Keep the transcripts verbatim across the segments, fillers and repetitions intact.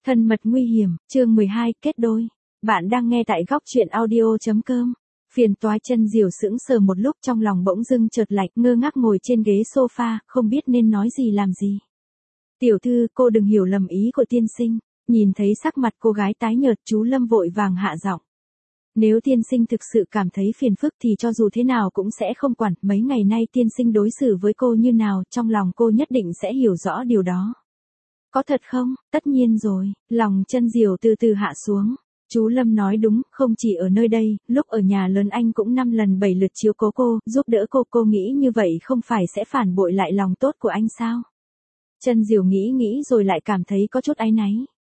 Thân mật nguy hiểm, chương mười hai, kết đôi. Bạn đang nghe tại góc truyện audio chấm com. Phiền toái. Chân Diều sững sờ một lúc, trong lòng bỗng dưng chợt lạnh, ngơ ngác ngồi trên ghế sofa, không biết nên nói gì làm gì. Tiểu thư, cô đừng hiểu lầm ý của tiên sinh. Nhìn thấy sắc mặt cô gái tái nhợt, chú Lâm vội vàng hạ giọng. Nếu tiên sinh thực sự cảm thấy phiền phức thì cho dù thế nào cũng sẽ không quản, mấy ngày nay tiên sinh đối xử với cô như nào, trong lòng cô nhất định sẽ hiểu rõ điều đó. Có thật không? Tất nhiên rồi. Lòng Chân Diều từ từ hạ xuống. Chú Lâm nói đúng, không chỉ ở nơi đây, lúc ở nhà lớn anh cũng năm lần bảy lượt chiếu cố cô, giúp đỡ cô. Cô nghĩ như vậy không phải sẽ phản bội lại lòng tốt của anh sao? Chân Diều nghĩ nghĩ rồi lại cảm thấy có chút áy náy.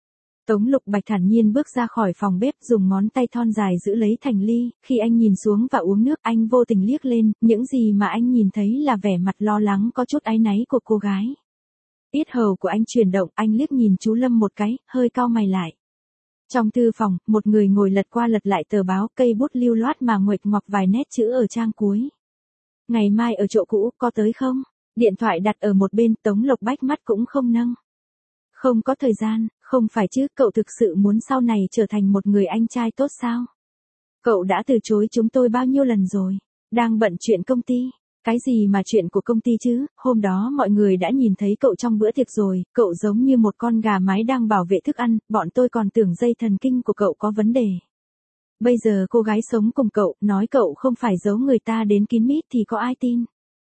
Tống Lục Bạch thản nhiên bước ra khỏi phòng bếp, dùng ngón tay thon dài giữ lấy thành ly. Khi anh nhìn xuống và uống nước, anh vô tình liếc lên, những gì mà anh nhìn thấy là vẻ mặt lo lắng có chút áy náy của cô gái. Yết hầu của anh chuyển động, anh liếc nhìn chú Lâm một cái, hơi cau mày lại. Trong thư phòng, một người ngồi lật qua lật lại tờ báo, cây bút lưu loát mà nguệch ngoạc vài nét chữ ở trang cuối. Ngày mai ở chỗ cũ, có tới không? Điện thoại đặt ở một bên, Tống Lộc Bách mắt cũng không nâng. Không có thời gian, không phải chứ, cậu thực sự muốn sau này trở thành một người anh trai tốt sao? Cậu đã từ chối chúng tôi bao nhiêu lần rồi? Đang bận chuyện công ty. Cái gì mà chuyện của công ty chứ, hôm đó mọi người đã nhìn thấy cậu trong bữa tiệc rồi, cậu giống như một con gà mái đang bảo vệ thức ăn, bọn tôi còn tưởng dây thần kinh của cậu có vấn đề. Bây giờ cô gái sống cùng cậu, nói cậu không phải giấu người ta đến kín mít thì có ai tin.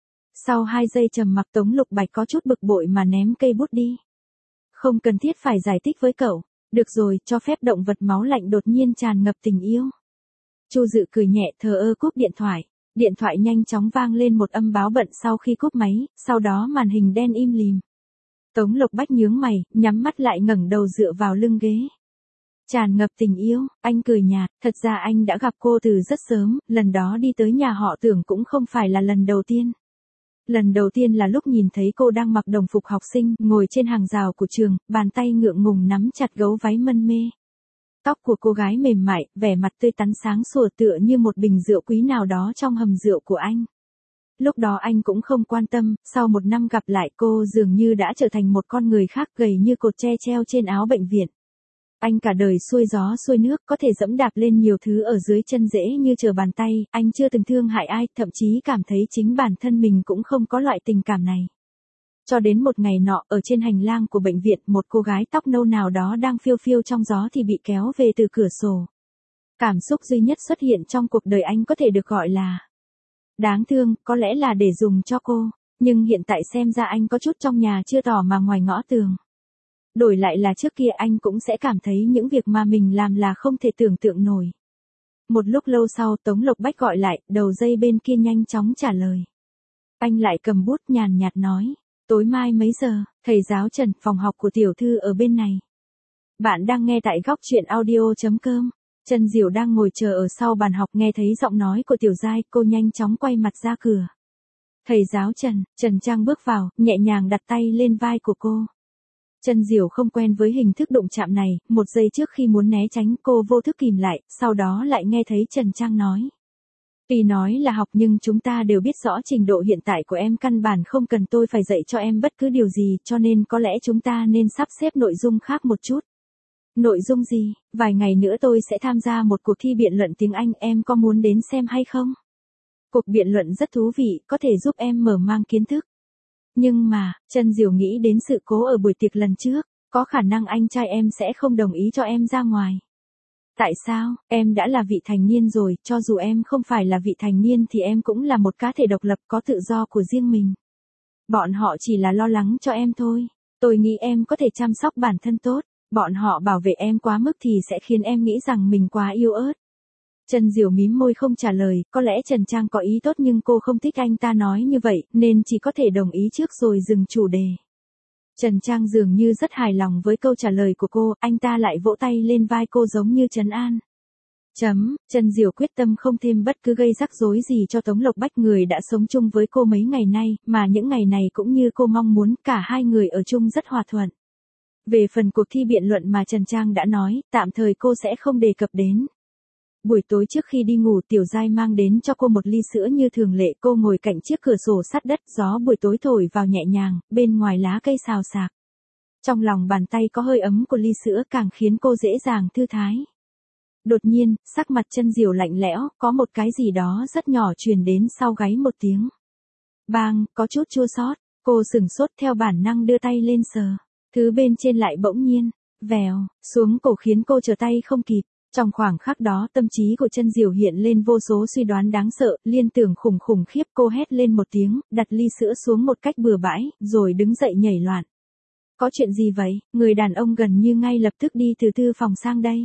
Sau hai giây trầm mặc, Tống Lục Bạch có chút bực bội mà ném cây bút đi. Không cần thiết phải giải thích với cậu, được rồi, cho phép động vật máu lạnh đột nhiên tràn ngập tình yêu. Chu Dự cười nhẹ, thờ ơ cúp điện thoại. Điện thoại nhanh chóng vang lên một âm báo bận sau khi cúp máy, sau đó màn hình đen im lìm. Tống Lộc Bách nhướng mày, nhắm mắt lại ngẩng đầu dựa vào lưng ghế. Tràn ngập tình yêu, anh cười nhạt, thật ra anh đã gặp cô từ rất sớm, lần đó đi tới nhà họ Tưởng cũng không phải là lần đầu tiên. Lần đầu tiên là lúc nhìn thấy cô đang mặc đồng phục học sinh, ngồi trên hàng rào của trường, bàn tay ngượng ngùng nắm chặt gấu váy mân mê. Tóc của cô gái mềm mại, vẻ mặt tươi tắn sáng sủa tựa như một bình rượu quý nào đó trong hầm rượu của anh. Lúc đó anh cũng không quan tâm, sau một năm gặp lại cô dường như đã trở thành một con người khác, gầy như cột tre treo trên áo bệnh viện. Anh cả đời xuôi gió xuôi nước, có thể dẫm đạp lên nhiều thứ ở dưới chân dễ như trở bàn tay, anh chưa từng thương hại ai, thậm chí cảm thấy chính bản thân mình cũng không có loại tình cảm này. Cho đến một ngày nọ, ở trên hành lang của bệnh viện, một cô gái tóc nâu nào đó đang phiêu phiêu trong gió thì bị kéo về từ cửa sổ. Cảm xúc duy nhất xuất hiện trong cuộc đời anh có thể được gọi là đáng thương, có lẽ là để dùng cho cô, nhưng hiện tại xem ra anh có chút trong nhà chưa tỏ mà ngoài ngõ tường. Đổi lại là trước kia anh cũng sẽ cảm thấy những việc mà mình làm là không thể tưởng tượng nổi. Một lúc lâu sau, Tống Lộc Bách gọi lại, đầu dây bên kia nhanh chóng trả lời. Anh lại cầm bút nhàn nhạt nói. Tối mai mấy giờ, thầy giáo Trần, phòng học của tiểu thư ở bên này. Bạn đang nghe tại góc truyện audio chấm com. Chân Diều đang ngồi chờ ở sau bàn học, nghe thấy giọng nói của Tiểu Giai, cô nhanh chóng quay mặt ra cửa. Thầy giáo Trần, Trần Trang bước vào, nhẹ nhàng đặt tay lên vai của cô. Chân Diều không quen với hình thức đụng chạm này, một giây trước khi muốn né tránh, cô vô thức kìm lại, sau đó lại nghe thấy Trần Trang nói. Tuy nói là học nhưng chúng ta đều biết rõ trình độ hiện tại của em căn bản không cần tôi phải dạy cho em bất cứ điều gì, cho nên có lẽ chúng ta nên sắp xếp nội dung khác một chút. Nội dung gì? Vài ngày nữa tôi sẽ tham gia một cuộc thi biện luận tiếng Anh, em có muốn đến xem hay không? Cuộc biện luận rất thú vị, có thể giúp em mở mang kiến thức. Nhưng mà, Chân Diều nghĩ đến sự cố ở buổi tiệc lần trước, có khả năng anh trai em sẽ không đồng ý cho em ra ngoài. Tại sao? Em đã là vị thành niên rồi, cho dù em không phải là vị thành niên thì em cũng là một cá thể độc lập có tự do của riêng mình. Bọn họ chỉ là lo lắng cho em thôi. Tôi nghĩ em có thể chăm sóc bản thân tốt. Bọn họ bảo vệ em quá mức thì sẽ khiến em nghĩ rằng mình quá yếu ớt. Chân Diều mím môi không trả lời, có lẽ Trần Trang có ý tốt nhưng cô không thích anh ta nói như vậy, nên chỉ có thể đồng ý trước rồi dừng chủ đề. Trần Trang dường như rất hài lòng với câu trả lời của cô, anh ta lại vỗ tay lên vai cô giống như trấn an. Chấm, Chân Diều quyết tâm không thêm bất cứ gây rắc rối gì cho Tống Lộc Bách, người đã sống chung với cô mấy ngày nay, mà những ngày này cũng như cô mong muốn, cả hai người ở chung rất hòa thuận. Về phần cuộc thi biện luận mà Trần Trang đã nói, tạm thời cô sẽ không đề cập đến. Buổi tối trước khi đi ngủ, Tiểu Giai mang đến cho cô một ly sữa như thường lệ, cô ngồi cạnh chiếc cửa sổ sắt đất, gió buổi tối thổi vào nhẹ nhàng, bên ngoài lá cây xào xạc. Trong lòng bàn tay có hơi ấm của ly sữa càng khiến cô dễ dàng thư thái. Đột nhiên, sắc mặt Chân Diều lạnh lẽo, có một cái gì đó rất nhỏ truyền đến sau gáy một tiếng. Bang, có chút chua xót. Cô sửng sốt theo bản năng đưa tay lên sờ. Thứ bên trên lại bỗng nhiên, vèo, xuống cổ khiến cô trở tay không kịp. Trong khoảng khắc đó tâm trí của Chân Diều hiện lên vô số suy đoán đáng sợ, liên tưởng khủng khủng khiếp. Cô hét lên một tiếng, đặt ly sữa xuống một cách bừa bãi, rồi đứng dậy nhảy loạn. Có chuyện gì vậy? Người đàn ông gần như ngay lập tức đi từ thư phòng sang đây.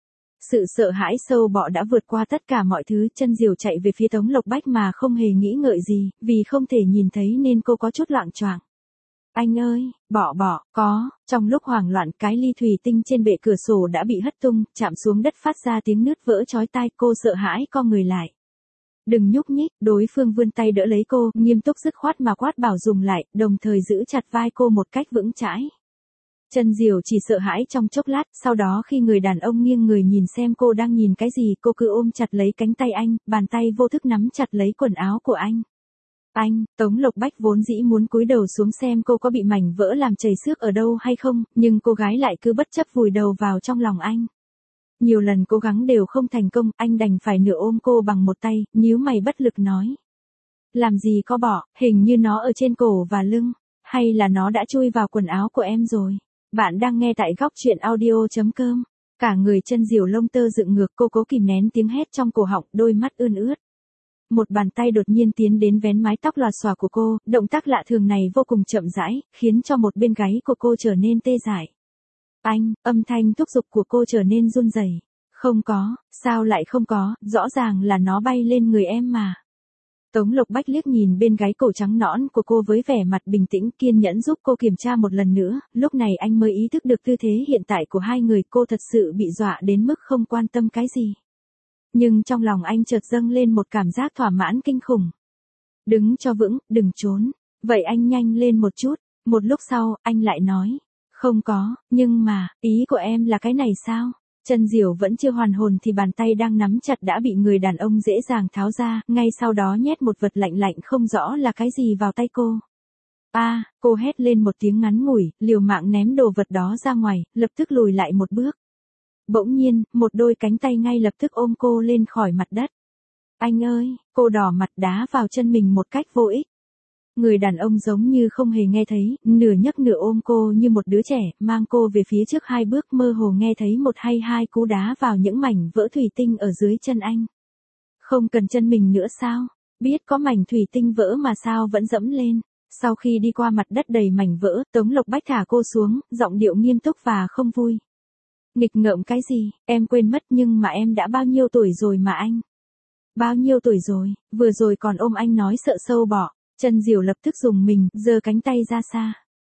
Sự sợ hãi sâu bọ đã vượt qua tất cả mọi thứ. Chân Diều chạy về phía Tống Lộc Bách mà không hề nghĩ ngợi gì, vì không thể nhìn thấy nên cô có chút loạng choạng. Anh ơi, bọ bọ, có. Trong lúc hoảng loạn, cái ly thủy tinh trên bệ cửa sổ đã bị hất tung, chạm xuống đất phát ra tiếng nứt vỡ chói tai. Cô sợ hãi co người lại. Đừng nhúc nhích. Đối phương vươn tay đỡ lấy cô, nghiêm túc dứt khoát mà quát bảo dùng lại, đồng thời giữ chặt vai cô một cách vững chãi. Chân Diều chỉ sợ hãi trong chốc lát, sau đó khi người đàn ông nghiêng người nhìn xem cô đang nhìn cái gì, cô cứ ôm chặt lấy cánh tay anh, bàn tay vô thức nắm chặt lấy quần áo của anh. Anh, Tống Lộc Bách vốn dĩ muốn cúi đầu xuống xem cô có bị mảnh vỡ làm chảy xước ở đâu hay không, nhưng cô gái lại cứ bất chấp vùi đầu vào trong lòng anh. Nhiều lần cố gắng đều không thành công, anh đành phải nửa ôm cô bằng một tay, nhíu mày bất lực nói. Làm gì có bọ, hình như nó ở trên cổ và lưng, hay là nó đã chui vào quần áo của em rồi. Bạn đang nghe tại góc truyện audio chấm com. Cả người Chân Diều lông tơ dựng ngược, cô cố kìm nén tiếng hét trong cổ họng, đôi mắt ươn ướt. Một bàn tay đột nhiên tiến đến vén mái tóc lòa xòa của cô, động tác lạ thường này vô cùng chậm rãi, khiến cho một bên gáy của cô trở nên tê dại. Anh, âm thanh thúc giục của cô trở nên run rẩy. Không có, sao lại không có, rõ ràng là nó bay lên người em mà. Tống Lộc Bách liếc nhìn bên gáy cổ trắng nõn của cô với vẻ mặt bình tĩnh, kiên nhẫn giúp cô kiểm tra một lần nữa, lúc này anh mới ý thức được tư thế hiện tại của hai người. Cô thật sự bị dọa đến mức không quan tâm cái gì. Nhưng trong lòng anh chợt dâng lên một cảm giác thỏa mãn kinh khủng. Đứng cho vững, đừng trốn. Vậy anh nhanh lên một chút. Một lúc sau, anh lại nói. Không có, nhưng mà, ý của em là cái này sao? Chân Diều vẫn chưa hoàn hồn thì bàn tay đang nắm chặt đã bị người đàn ông dễ dàng tháo ra, ngay sau đó nhét một vật lạnh lạnh không rõ là cái gì vào tay cô. A, à, cô hét lên một tiếng ngắn ngủi, liều mạng ném đồ vật đó ra ngoài, lập tức lùi lại một bước. Bỗng nhiên, một đôi cánh tay ngay lập tức ôm cô lên khỏi mặt đất. Anh ơi, cô đỏ mặt đá vào chân mình một cách vô ích. Người đàn ông giống như không hề nghe thấy, nửa nhấc nửa ôm cô như một đứa trẻ, mang cô về phía trước hai bước, mơ hồ nghe thấy một hay hai cú đá vào những mảnh vỡ thủy tinh ở dưới chân anh. Không cần chân mình nữa sao? Biết có mảnh thủy tinh vỡ mà sao vẫn dẫm lên. Sau khi đi qua mặt đất đầy mảnh vỡ, Tống Lộc Bách thả cô xuống, giọng điệu nghiêm túc và không vui. Nghịch ngợm cái gì, em quên mất nhưng mà em đã bao nhiêu tuổi rồi mà anh? Bao nhiêu tuổi rồi, vừa rồi còn ôm anh nói sợ sâu bọ. Chân Diều lập tức dùng mình, giơ cánh tay ra xa.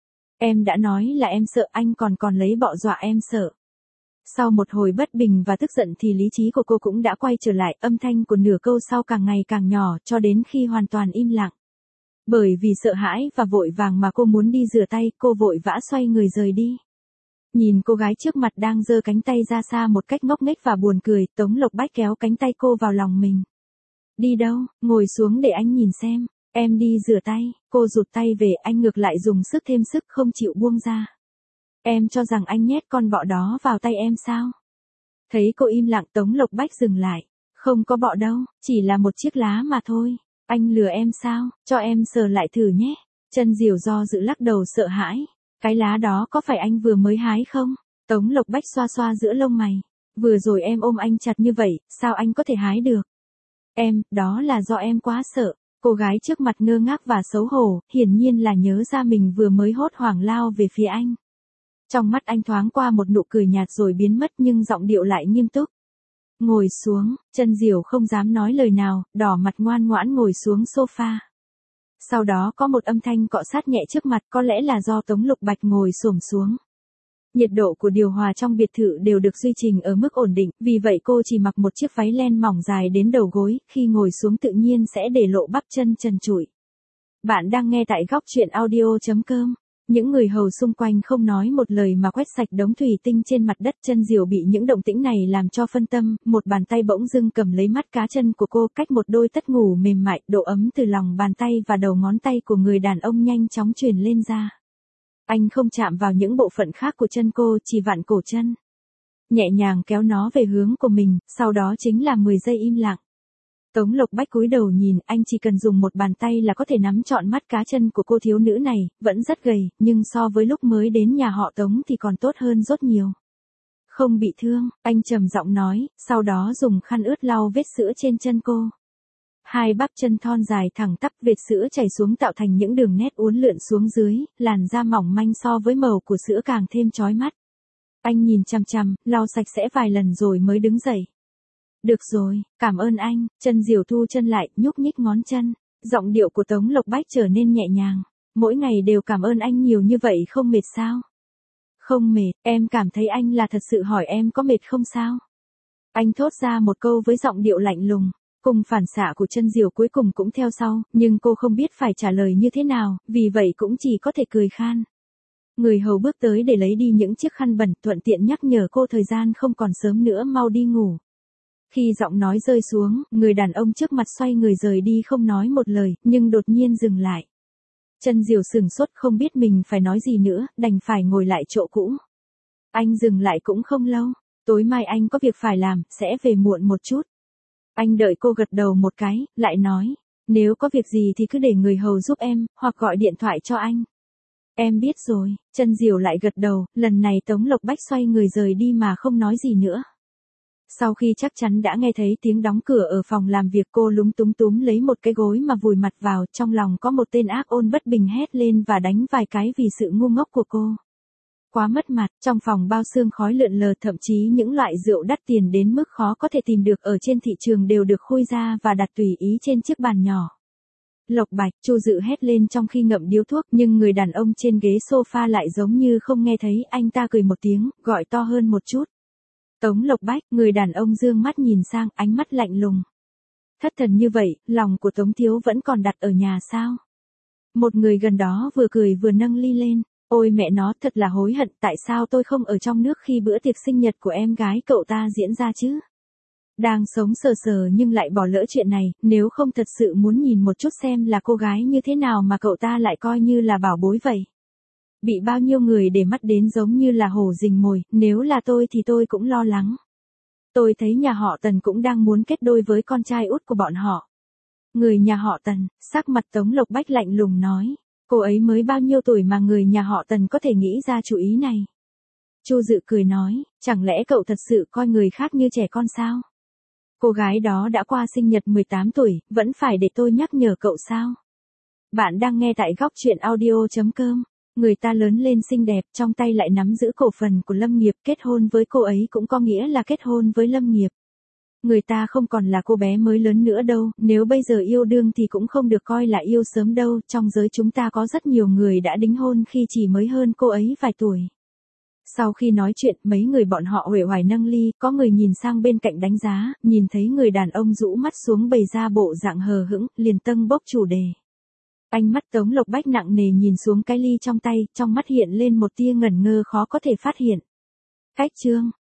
Em đã nói là em sợ, anh còn còn lấy bọ dọa em sợ. Sau một hồi bất bình và tức giận thì lý trí của cô cũng đã quay trở lại, âm thanh của nửa câu sau càng ngày càng nhỏ cho đến khi hoàn toàn im lặng. Bởi vì sợ hãi và vội vàng mà cô muốn đi rửa tay, cô vội vã xoay người rời đi. Nhìn cô gái trước mặt đang giơ cánh tay ra xa một cách ngốc nghếch và buồn cười, Tống Lộc Bách kéo cánh tay cô vào lòng mình. Đi đâu, ngồi xuống để anh nhìn xem. Em đi rửa tay. Cô rụt tay về, anh ngược lại dùng sức thêm sức không chịu buông ra. Em cho rằng anh nhét con bọ đó vào tay em sao? Thấy cô im lặng, Tống Lộc Bách dừng lại. Không có bọ đâu, chỉ là một chiếc lá mà thôi. Anh lừa em sao? Cho em sờ lại thử nhé. Chân Diều do dự lắc đầu sợ hãi. Cái lá đó có phải anh vừa mới hái không? Tống Lộc Bách xoa xoa giữa lông mày. Vừa rồi em ôm anh chặt như vậy, sao anh có thể hái được? Em, đó là do em quá sợ. Cô gái trước mặt ngơ ngác và xấu hổ, hiển nhiên là nhớ ra mình vừa mới hốt hoảng lao về phía anh. Trong mắt anh thoáng qua một nụ cười nhạt rồi biến mất nhưng giọng điệu lại nghiêm túc. Ngồi xuống, Chân Diều không dám nói lời nào, đỏ mặt ngoan ngoãn ngồi xuống sofa. Sau đó có một âm thanh cọ sát nhẹ trước mặt, có lẽ là do Tống Lục Bạch ngồi xổm xuống. Nhiệt độ của điều hòa trong biệt thự đều được duy trì ở mức ổn định, vì vậy cô chỉ mặc một chiếc váy len mỏng dài đến đầu gối, khi ngồi xuống tự nhiên sẽ để lộ bắp chân trần trụi. Bạn đang nghe tại góc truyện audio chấm com. Những người hầu xung quanh không nói một lời mà quét sạch đống thủy tinh trên mặt đất. Chân Diều bị những động tĩnh này làm cho phân tâm, một bàn tay bỗng dưng cầm lấy mắt cá chân của cô, cách một đôi tất ngủ mềm mại, độ ấm từ lòng bàn tay và đầu ngón tay của người đàn ông nhanh chóng truyền lên da. Anh không chạm vào những bộ phận khác của chân cô, chỉ vặn cổ chân. Nhẹ nhàng kéo nó về hướng của mình, sau đó chính là mười giây im lặng. Tống Lộc Bách cúi đầu nhìn, anh chỉ cần dùng một bàn tay là có thể nắm trọn mắt cá chân của cô thiếu nữ này, vẫn rất gầy, nhưng so với lúc mới đến nhà họ Tống thì còn tốt hơn rất nhiều. Không bị thương, anh trầm giọng nói, sau đó dùng khăn ướt lau vết sữa trên chân cô. Hai bắp chân thon dài thẳng tắp, vệt sữa chảy xuống tạo thành những đường nét uốn lượn xuống dưới, làn da mỏng manh so với màu của sữa càng thêm chói mắt. Anh nhìn chằm chằm, lau sạch sẽ vài lần rồi mới đứng dậy. Được rồi, cảm ơn anh. Chân Diều thu chân lại, nhúc nhích ngón chân. Giọng điệu của Tống Lộc Bách trở nên nhẹ nhàng. Mỗi ngày đều cảm ơn anh nhiều như vậy không mệt sao? Không mệt, em cảm thấy anh là thật sự hỏi em có mệt không sao? Anh thốt ra một câu với giọng điệu lạnh lùng. Cùng phản xạ của Chân Diều cuối cùng cũng theo sau, nhưng cô không biết phải trả lời như thế nào, vì vậy cũng chỉ có thể cười khan. Người hầu bước tới để lấy đi những chiếc khăn bẩn, thuận tiện nhắc nhở cô thời gian không còn sớm nữa, mau đi ngủ. Khi giọng nói rơi xuống, người đàn ông trước mặt xoay người rời đi không nói một lời, nhưng đột nhiên dừng lại. Chân Diều sửng sốt không biết mình phải nói gì nữa, đành phải ngồi lại chỗ cũ. Anh dừng lại cũng không lâu, tối mai anh có việc phải làm, sẽ về muộn một chút. Anh đợi cô gật đầu một cái, lại nói, nếu có việc gì thì cứ để người hầu giúp em, hoặc gọi điện thoại cho anh. Em biết rồi. Chân Diều lại gật đầu, lần này Tống Lộc Bách xoay người rời đi mà không nói gì nữa. Sau khi chắc chắn đã nghe thấy tiếng đóng cửa ở phòng làm việc, cô lúng túng túm lấy một cái gối mà vùi mặt vào, trong lòng có một tên ác ôn bất bình hét lên và đánh vài cái vì sự ngu ngốc của cô. Quá mất mặt, trong phòng bao sương khói lượn lờ, thậm chí những loại rượu đắt tiền đến mức khó có thể tìm được ở trên thị trường đều được khui ra và đặt tùy ý trên chiếc bàn nhỏ. Lộc Bạch, Chu Dự hét lên trong khi ngậm điếu thuốc, nhưng người đàn ông trên ghế sofa lại giống như không nghe thấy, anh ta cười một tiếng, gọi to hơn một chút. Tống Lộc Bách, người đàn ông dương mắt nhìn sang, ánh mắt lạnh lùng. Thất thần như vậy, lòng của Tống Thiếu vẫn còn đặt ở nhà sao? Một người gần đó vừa cười vừa nâng ly lên. Ôi mẹ nó, thật là hối hận, tại sao tôi không ở trong nước khi bữa tiệc sinh nhật của em gái cậu ta diễn ra chứ? Đang sống sờ sờ nhưng lại bỏ lỡ chuyện này, nếu không thật sự muốn nhìn một chút xem là cô gái như thế nào mà cậu ta lại coi như là bảo bối vậy. Bị bao nhiêu người để mắt đến giống như là hổ rình mồi, nếu là tôi thì tôi cũng lo lắng. Tôi thấy nhà họ Tần cũng đang muốn kết đôi với con trai út của bọn họ. Người nhà họ Tần, sắc mặt Tống Lộc Bách lạnh lùng nói. Cô ấy mới bao nhiêu tuổi mà người nhà họ Tần có thể nghĩ ra chủ ý này? Chu Dự cười nói, chẳng lẽ cậu thật sự coi người khác như trẻ con sao? Cô gái đó đã qua sinh nhật mười tám tuổi, vẫn phải để tôi nhắc nhở cậu sao? Bạn đang nghe tại góc truyện audio chấm com. Người ta lớn lên xinh đẹp, trong tay lại nắm giữ cổ phần của Lâm Nghiệp, kết hôn với cô ấy cũng có nghĩa là kết hôn với Lâm Nghiệp. Người ta không còn là cô bé mới lớn nữa đâu, nếu bây giờ yêu đương thì cũng không được coi là yêu sớm đâu, trong giới chúng ta có rất nhiều người đã đính hôn khi chỉ mới hơn cô ấy vài tuổi. Sau khi nói chuyện, mấy người bọn họ uể oải nâng ly, có người nhìn sang bên cạnh đánh giá, nhìn thấy người đàn ông rũ mắt xuống bày ra bộ dạng hờ hững, liền tâng bốc chủ đề. Ánh mắt Tống Lộc Bách nặng nề nhìn xuống cái ly trong tay, trong mắt hiện lên một tia ngẩn ngơ khó có thể phát hiện. Cách chương